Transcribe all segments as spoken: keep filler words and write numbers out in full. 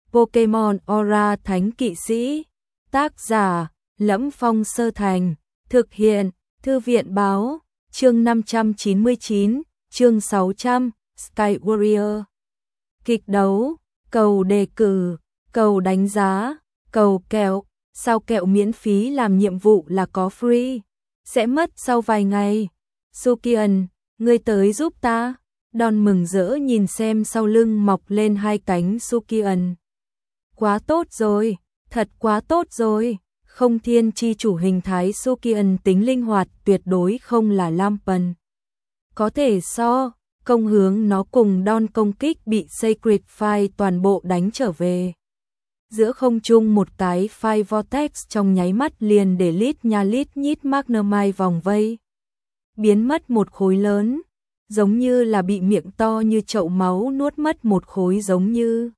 Pokemon Aura Thánh Kỵ Sĩ. Tác giả: Lẫm Phong Sơ Thành. Thực hiện: Thư viện báo. Chương năm trăm chín mươi chín, chương sáu trăm, Sky Warrior. Kịch đấu, cầu đề cử, cầu đánh giá, cầu kẹo. Sao kẹo miễn phí làm nhiệm vụ là có free, sẽ mất sau vài ngày. Sukian, ngươi tới giúp ta. Don mừng rỡ nhìn xem sau lưng mọc lên hai cánh Sukian. Quá tốt rồi, thật quá tốt rồi. Không thiên chi chủ hình thái Sukian tính linh hoạt tuyệt đối không là Lampen. Có thể so, công hướng nó cùng Don công kích bị Sacred Fire toàn bộ đánh trở về. Giữa không trung một cái Fire Vortex trong nháy mắt liền để lít nha lít nhít Magnemite vòng vây. Biến mất một khối lớn, giống như là bị miệng to như chậu máu nuốt mất một khối giống như.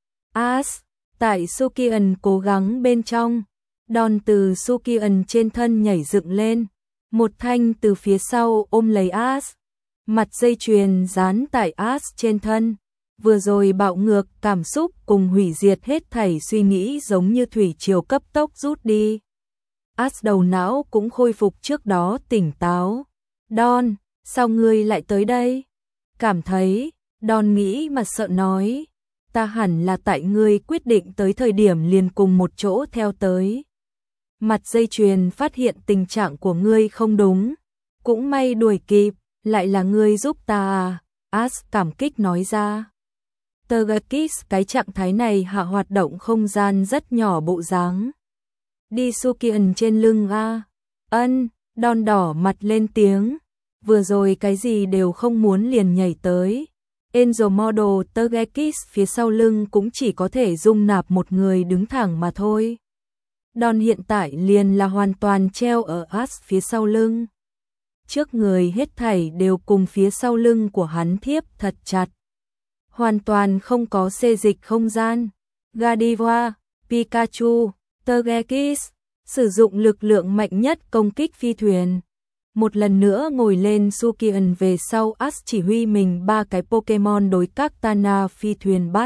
As, tại Sukian cố gắng bên trong, Don từ Sukian trên thân nhảy dựng lên, một thanh từ phía sau ôm lấy As, mặt dây chuyền dán tại As trên thân. Vừa rồi bạo ngược cảm xúc cùng hủy diệt hết thảy suy nghĩ giống như thủy triều cấp tốc rút đi. As đầu não cũng khôi phục trước đó tỉnh táo. Don, sao ngươi lại tới đây? Cảm thấy, Don nghĩ mà sợ nói, ta hẳn là tại ngươi quyết định tới thời điểm liền cùng một chỗ theo tới. Mặt dây chuyền phát hiện tình trạng của ngươi không đúng, cũng may đuổi kịp, lại là ngươi giúp ta à? As cảm kích nói ra. Tergakis cái trạng thái này hạ hoạt động không gian rất nhỏ bộ dáng. Đi Sukian trên lưng a. Ân, Don đỏ mặt lên tiếng. Vừa rồi cái gì đều không muốn liền nhảy tới. Angel Model Tergakis phía sau lưng cũng chỉ có thể dung nạp một người đứng thẳng mà thôi. Don hiện tại liền là hoàn toàn treo ở As phía sau lưng. Trước người hết thảy đều cùng phía sau lưng của hắn thiếp thật chặt. Hoàn toàn không có xê dịch không gian. Gardevoir, Pikachu, Tergakis sử dụng lực lượng mạnh nhất công kích phi thuyền. Một lần nữa ngồi lên Sukian về sau, As chỉ huy mình ba cái Pokemon đối các Tana phi thuyền bắt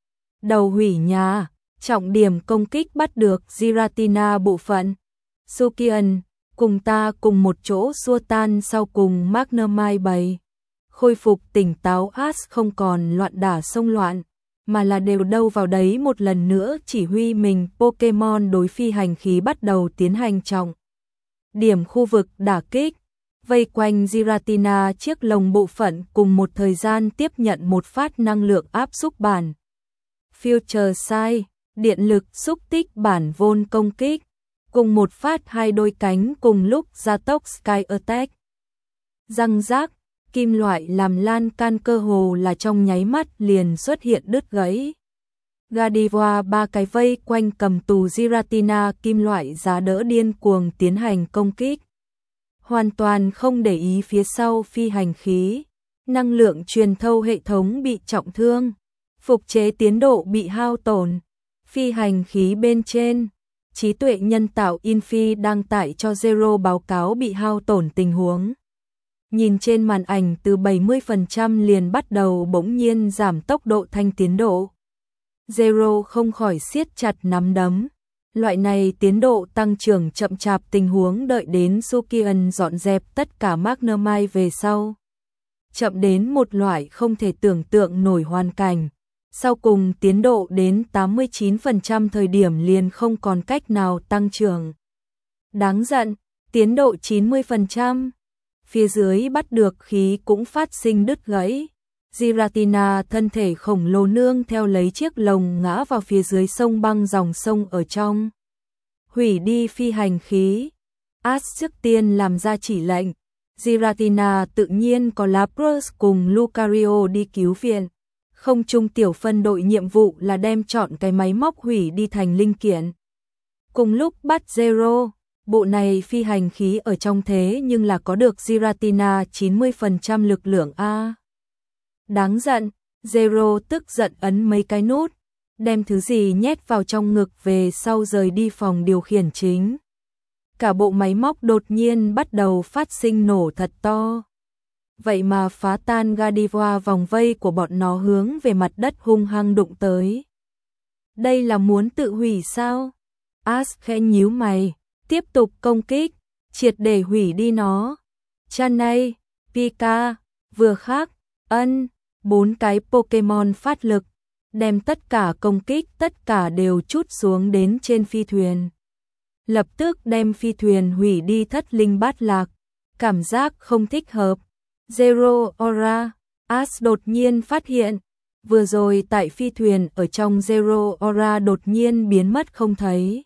đầu hủy nhà, trọng điểm công kích bắt được Giratina bộ phận. Sukian, cùng ta cùng một chỗ xua tan sau cùng Magnemite bảy. Khôi phục tỉnh táo, As không còn loạn đả xông loạn, mà là đều đâu vào đấy một lần nữa chỉ huy mình Pokemon đối phi hành khí bắt đầu tiến hành trọng điểm khu vực đả kích, vây quanh Giratina chiếc lồng bộ phận cùng một thời gian tiếp nhận một phát năng lượng áp xúc bản. Future Sight, điện lực xúc tích bản vôn công kích, cùng một phát hai đôi cánh cùng lúc gia tốc Sky Attack. Răng rác, kim loại làm lan can cơ hồ là trong nháy mắt liền xuất hiện đứt gãy. Gardevoir ba cái vây quanh cầm tù Giratina kim loại giá đỡ điên cuồng tiến hành công kích. Hoàn toàn không để ý phía sau phi hành khí. Năng lượng truyền thâu hệ thống bị trọng thương. Phục chế tiến độ bị hao tổn. Phi hành khí bên trên. Trí tuệ nhân tạo Infi đang tải cho Zero báo cáo bị hao tổn tình huống. Nhìn trên màn ảnh từ bảy mươi phần trăm liền bắt đầu bỗng nhiên giảm tốc độ thanh tiến độ. Zero không khỏi siết chặt nắm đấm. Loại này tiến độ tăng trưởng chậm chạp tình huống đợi đến Sukian dọn dẹp tất cả Magnemite về sau. Chậm đến một loại không thể tưởng tượng nổi hoàn cảnh. Sau cùng tiến độ đến tám mươi chín phần trăm thời điểm liền không còn cách nào tăng trưởng. Đáng giận, tiến độ chín mươi phần trăm. Phía dưới bắt được khí cũng phát sinh đứt gãy. Giratina thân thể khổng lồ nương theo lấy chiếc lồng ngã vào phía dưới sông băng dòng sông ở trong. Hủy đi phi hành khí. As trước tiên làm ra chỉ lệnh. Giratina tự nhiên có Lapras cùng Lucario đi cứu viện. Không trung tiểu phân đội nhiệm vụ là đem chọn cái máy móc hủy đi thành linh kiện. Cùng lúc bắt Zero, bộ này phi hành khí ở trong thế nhưng là có được Giratina chín mươi phần trăm lực lượng A. Đáng giận, Zero tức giận ấn mấy cái nút, đem thứ gì nhét vào trong ngực về sau rời đi phòng điều khiển chính. Cả bộ máy móc đột nhiên bắt đầu phát sinh nổ thật to. Vậy mà phá tan Gardevoir vòng vây của bọn nó hướng về mặt đất hung hăng đụng tới. Đây là muốn tự hủy sao? Ash khẽ nhíu mày, tiếp tục công kích, triệt để hủy đi nó. Chanay, Pika, vừa khác, ân, bốn cái Pokémon phát lực, đem tất cả công kích tất cả đều trút xuống đến trên phi thuyền. Lập tức đem phi thuyền hủy đi thất linh bát lạc, cảm giác không thích hợp. Zero Aura, Ash đột nhiên phát hiện, vừa rồi tại phi thuyền ở trong Zero Aura đột nhiên biến mất không thấy.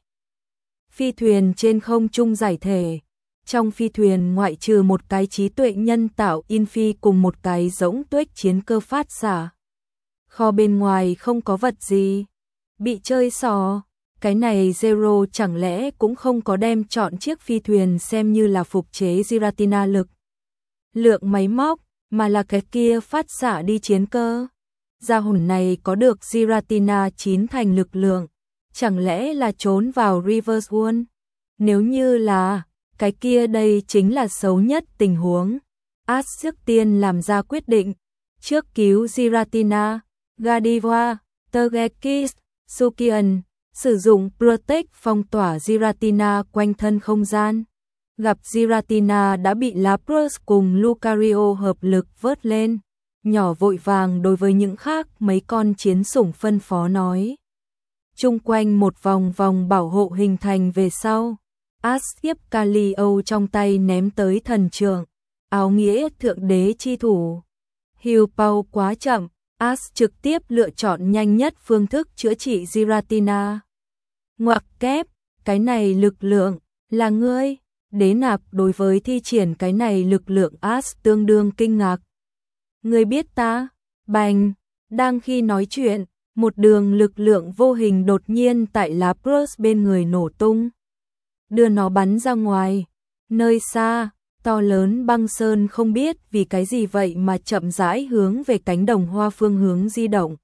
Phi thuyền trên không trung giải thể, trong phi thuyền ngoại trừ một cái trí tuệ nhân tạo Infi cùng một cái rỗng tuếch chiến cơ phát xạ. Kho bên ngoài không có vật gì, bị chơi xỏ. Cái này Zero chẳng lẽ cũng không có đem chọn chiếc phi thuyền xem như là phục chế Giratina lực lượng máy móc, mà là cái kia phát xạ đi chiến cơ. Gia hồn này có được Giratina chín thành lực lượng, chẳng lẽ là trốn vào Reverse World? Nếu như là, cái kia đây chính là xấu nhất tình huống. Ash trước tiên làm ra quyết định, trước cứu Giratina, Gardevoir, Togekiss, Sukian, sử dụng Protect phong tỏa Giratina quanh thân không gian. Gặp Giratina đã bị Lapras cùng Lucario hợp lực vớt lên, nhỏ vội vàng đối với những khác mấy con chiến sủng phân phó nói. Chung quanh một vòng vòng bảo hộ hình thành về sau, Ash tiếp Calio trong tay ném tới thần trượng, áo nghĩa thượng đế chi thủ. Heal Pow quá chậm, Ash trực tiếp lựa chọn nhanh nhất phương thức chữa trị Giratina. Ngoặc kép, cái này lực lượng, là ngươi. Đế Nạp đối với thi triển cái này lực lượng Ash tương đương kinh ngạc. Ngươi biết ta? Bành, đang khi nói chuyện, một đường lực lượng vô hình đột nhiên tại Lapras bên người nổ tung, đưa nó bắn ra ngoài. Nơi xa, to lớn băng sơn không biết vì cái gì vậy mà chậm rãi hướng về cánh đồng hoa phương hướng di động.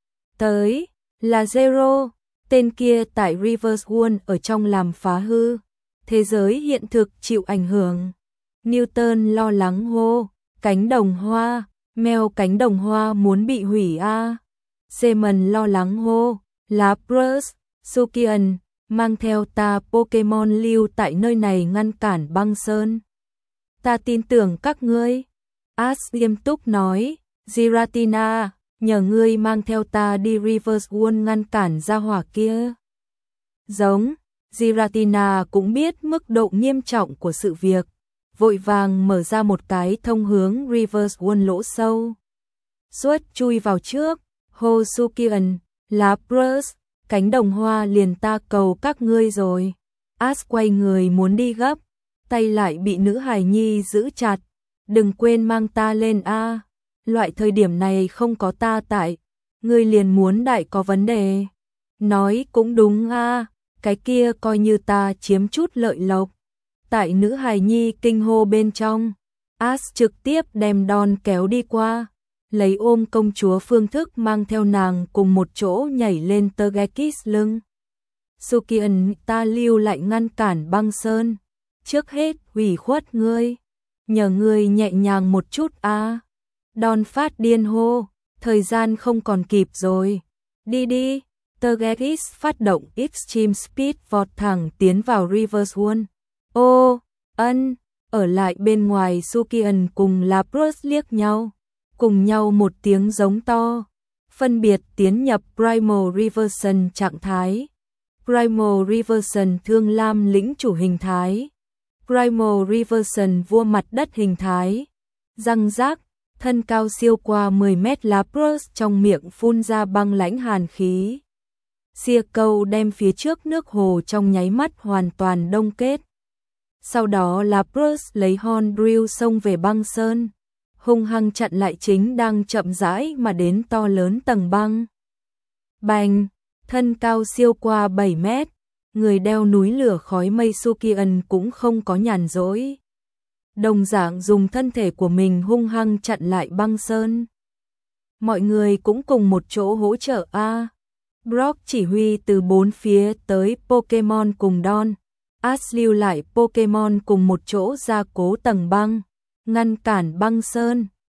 Tới, là Zero, tên kia tại Reverse World ở trong làm phá hư. Thế giới hiện thực chịu ảnh hưởng. Newton lo lắng hô, cánh đồng hoa, mèo cánh đồng hoa muốn bị hủy a. À. Seaman lo lắng hô, Lapras, Sukian, mang theo ta Pokemon lưu tại nơi này ngăn cản băng sơn. Ta tin tưởng các ngươi. Ash nghiêm túc nói, Giratina, nhờ ngươi mang theo ta đi Reverse World ngăn cản ra hỏa kia. Giống, Giratina cũng biết mức độ nghiêm trọng của sự việc, vội vàng mở ra một cái thông hướng Reverse World lỗ sâu. Suốt chui vào trước, hô Sukian, Lapras, cánh đồng hoa liền ta cầu các ngươi rồi. Ash quay người muốn đi gấp, tay lại bị nữ hài nhi giữ chặt. Đừng quên mang ta lên a. Loại thời điểm này không có ta tại, ngươi liền muốn đại có vấn đề. Nói cũng đúng a, cái kia coi như ta chiếm chút lợi lộc. Tại nữ hài nhi kinh hô bên trong, Ash trực tiếp đem Dawn kéo đi qua, lấy ôm công chúa phương thức mang theo nàng cùng một chỗ nhảy lên Togekiss lưng. Sukian, ta lưu lại ngăn cản băng sơn. Trước hết hủy khuất ngươi, nhờ ngươi nhẹ nhàng một chút a. À. Dawn phát điên hô, thời gian không còn kịp rồi. Đi đi. Togekiss phát động Extreme Speed vọt thẳng tiến vào Reverse World. Ô, ân, ở lại bên ngoài. Sukian cùng Lapras liếc nhau, cùng nhau một tiếng giống to, phân biệt tiến nhập Primal Reversion trạng thái. Primal Reversion thương lam lĩnh chủ hình thái. Primal Reversion vua mặt đất hình thái. Răng rác, thân cao siêu qua mười mét. Lapras trong miệng phun ra băng lãnh hàn khí. Xia câu đem phía trước nước hồ trong nháy mắt hoàn toàn đông kết. Sau đó Lapras lấy Horn Drill xông về băng sơn, hung hăng chặn lại chính đang chậm rãi mà đến to lớn tầng băng. Bành, thân cao siêu qua bảy mét, người đeo núi lửa khói mây Sukian cũng không có nhàn rỗi. Đồng dạng dùng thân thể của mình hung hăng chặn lại băng sơn. Mọi người cũng cùng một chỗ hỗ trợ a. À. Brock chỉ huy từ bốn phía tới Pokemon cùng Dawn. Ash lưu lại Pokemon cùng một chỗ gia cố tầng băng, ngăn cản băng sơn.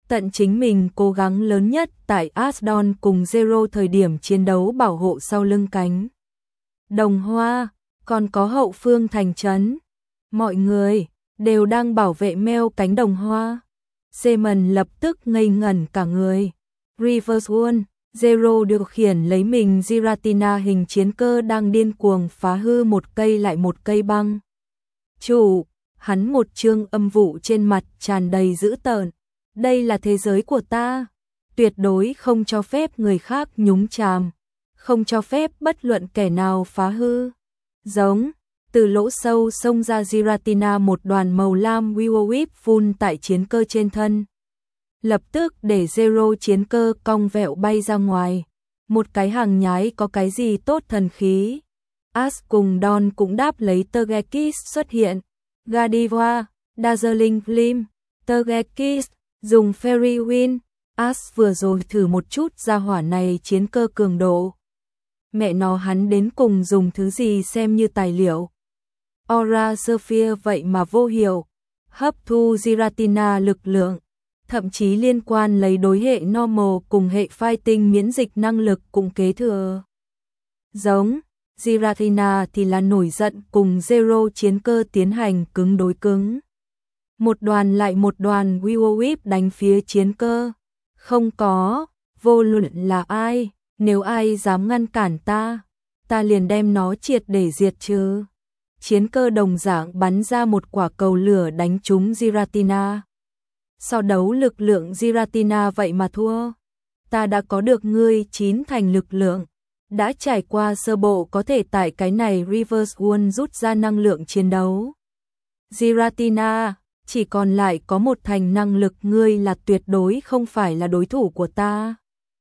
tận chính mình cố gắng lớn nhất tại Asdon cùng Zero thời điểm chiến đấu bảo hộ sau lưng cánh đồng hoa, còn có hậu phương thành trấn. Mọi người đều đang bảo vệ Mel cánh đồng hoa. Simon lập tức ngây ngẩn cả người. Reverse One, Zero điều khiển lấy mình Giratina hình chiến cơ đang điên cuồng phá hư một cây lại một cây băng. Chủ, hắn một trương âm vụ trên mặt tràn đầy dữ tợn. Đây là thế giới của ta, tuyệt đối không cho phép người khác nhúng chàm, không cho phép bất luận kẻ nào phá hư. Giống, từ lỗ sâu xông ra Giratina một đoàn màu lam Will Whip phun tại chiến cơ trên thân. Lập tức để Zero chiến cơ cong vẹo bay ra ngoài. Một cái hàng nhái có cái gì tốt thần khí. Ash cùng Don cũng đáp lấy Togekiss xuất hiện. Godiva, Dazzling Gleam, Togekiss, dùng Fairy Wind. Ash vừa rồi thử một chút ra hỏa này chiến cơ cường độ. Mẹ nó hắn đến cùng dùng thứ gì xem như tài liệu. Aura Sphere vậy mà vô hiệu, hấp thu Giratina lực lượng, thậm chí liên quan lấy đối hệ normal cùng hệ fighting miễn dịch năng lực cùng kế thừa. Giống, Giratina thì là nổi giận cùng Zero chiến cơ tiến hành cứng đối cứng. Một đoàn lại một đoàn Will Whip đánh phía chiến cơ. Không có, vô luận là ai, nếu ai dám ngăn cản ta, ta liền đem nó triệt để diệt trừ. Chiến cơ đồng dạng bắn ra một quả cầu lửa đánh trúng Giratina. So đấu lực lượng Giratina vậy mà thua. Ta đã có được ngươi chín thành lực lượng, đã trải qua sơ bộ có thể tại cái này Reverse One rút ra năng lượng chiến đấu. Giratina, chỉ còn lại có một thành năng lực, ngươi là tuyệt đối không phải là đối thủ của ta.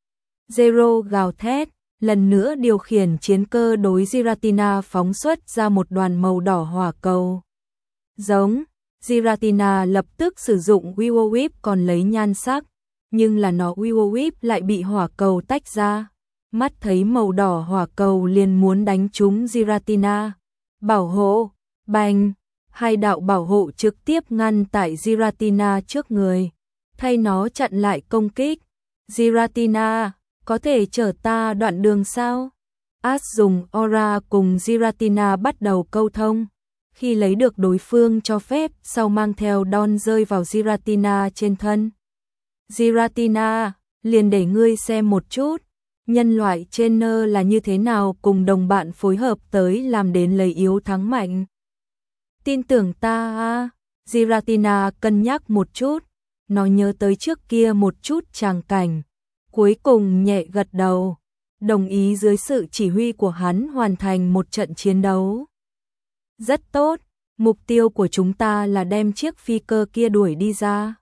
Zero gào thét, lần nữa điều khiển chiến cơ đối Giratina phóng xuất ra một đoàn màu đỏ hỏa cầu. Giống, Giratina lập tức sử dụng Will Whip còn lấy nhan sắc, nhưng là nó Will Whip lại bị hỏa cầu tách ra. Mắt thấy màu đỏ hỏa cầu liền muốn đánh trúng Giratina. Bảo hộ, bành, hai đạo bảo hộ trực tiếp ngăn tại Giratina trước người, thay nó chặn lại công kích. Giratina, có thể chở ta đoạn đường sao? Ash dùng Aura cùng Giratina bắt đầu câu thông. Khi lấy được đối phương cho phép, sau mang theo Don rơi vào Giratina trên thân. Giratina, liền để ngươi xem một chút, nhân loại trainer là như thế nào cùng đồng bạn phối hợp tới làm đến lấy yếu thắng mạnh. Tin tưởng ta à? Giratina cân nhắc một chút, nó nhớ tới trước kia một chút tràng cảnh, cuối cùng nhẹ gật đầu, đồng ý dưới sự chỉ huy của hắn hoàn thành một trận chiến đấu. Rất tốt, mục tiêu của chúng ta là đem chiếc phi cơ kia đuổi đi ra.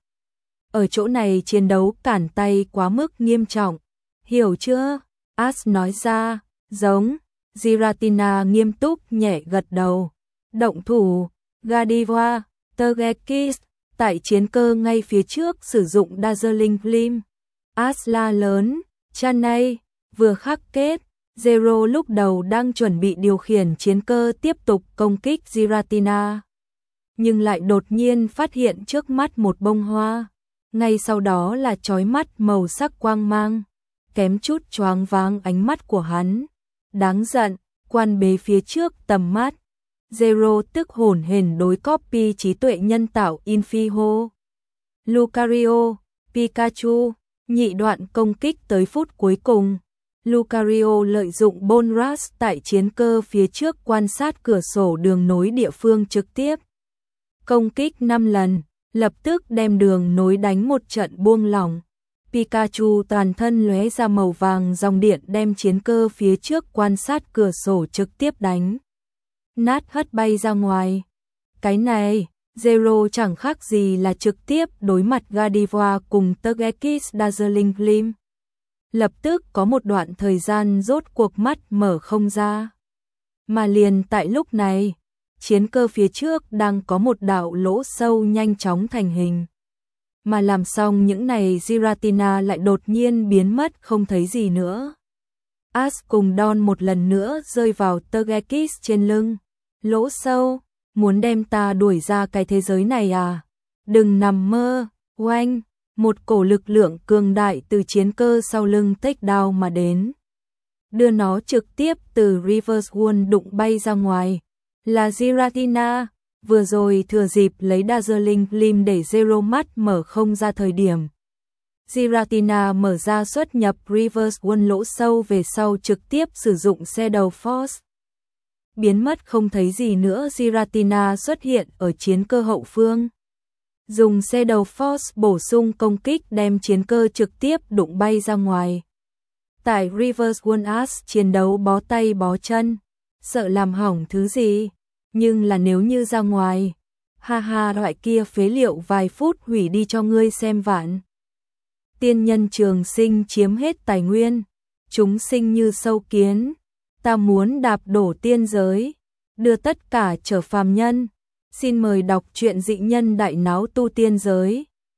Ở chỗ này chiến đấu cản tay quá mức nghiêm trọng, hiểu chưa? Ash nói ra. Giống, Giratina nghiêm túc nhẹ gật đầu. Động thủ, Godiva, Togekiss, tại chiến cơ ngay phía trước sử dụng Dazzling Gleam. Ash la lớn, Chanay, vừa khắc kết. Zero lúc đầu đang chuẩn bị điều khiển chiến cơ tiếp tục công kích Giratina, nhưng lại đột nhiên phát hiện trước mắt một bông hoa, ngay sau đó là chói mắt màu sắc quang mang, kém chút choáng váng ánh mắt của hắn. Đáng giận, quan bế phía trước tầm mắt. Zero tức hổn hển đối copy trí tuệ nhân tạo Infiho. Lucario, Pikachu, nhị đoạn công kích tới phút cuối cùng. Lucario lợi dụng Bonras tại chiến cơ phía trước quan sát cửa sổ đường nối địa phương trực tiếp. Công kích năm lần, lập tức đem đường nối đánh một trận buông lỏng. Pikachu toàn thân lóe ra màu vàng dòng điện đem chiến cơ phía trước quan sát cửa sổ trực tiếp đánh nát hất bay ra ngoài. Cái này, Zero chẳng khác gì là trực tiếp đối mặt Godiva cùng Togekiss Dazzling Gleam. Lập tức có một đoạn thời gian rốt cuộc mắt mở không ra. Mà liền tại lúc này, chiến cơ phía trước đang có một đạo lỗ sâu nhanh chóng thành hình. Mà làm xong những này Giratina lại đột nhiên biến mất không thấy gì nữa. Ash cùng Don một lần nữa rơi vào Togekiss trên lưng. Lỗ sâu, muốn đem ta đuổi ra cái thế giới này à? Đừng nằm mơ, oanh, một cổ lực lượng cường đại từ chiến cơ sau lưng takedown mà đến, đưa nó trực tiếp từ Reverse One đụng bay ra ngoài. Là Giratina, vừa rồi thừa dịp lấy Dazzling Gleam để Zero mắt mở không ra thời điểm. Giratina mở ra xuất nhập Reverse One lỗ sâu về sau trực tiếp sử dụng Shadow Force. Biến mất không thấy gì nữa, Giratina xuất hiện ở chiến cơ hậu phương. Dùng Shadow Force bổ sung công kích đem chiến cơ trực tiếp đụng bay ra ngoài. Tại Reverse One As chiến đấu bó tay bó chân, sợ làm hỏng thứ gì, nhưng là nếu như ra ngoài, ha ha loại kia phế liệu vài phút hủy đi cho ngươi xem vạn. Tiên nhân trường sinh chiếm hết tài nguyên, chúng sinh như sâu kiến, ta muốn đạp đổ tiên giới, đưa tất cả trở phàm nhân. Xin mời đọc truyện Dị Nhân Đại Náo Tu Tiên Giới.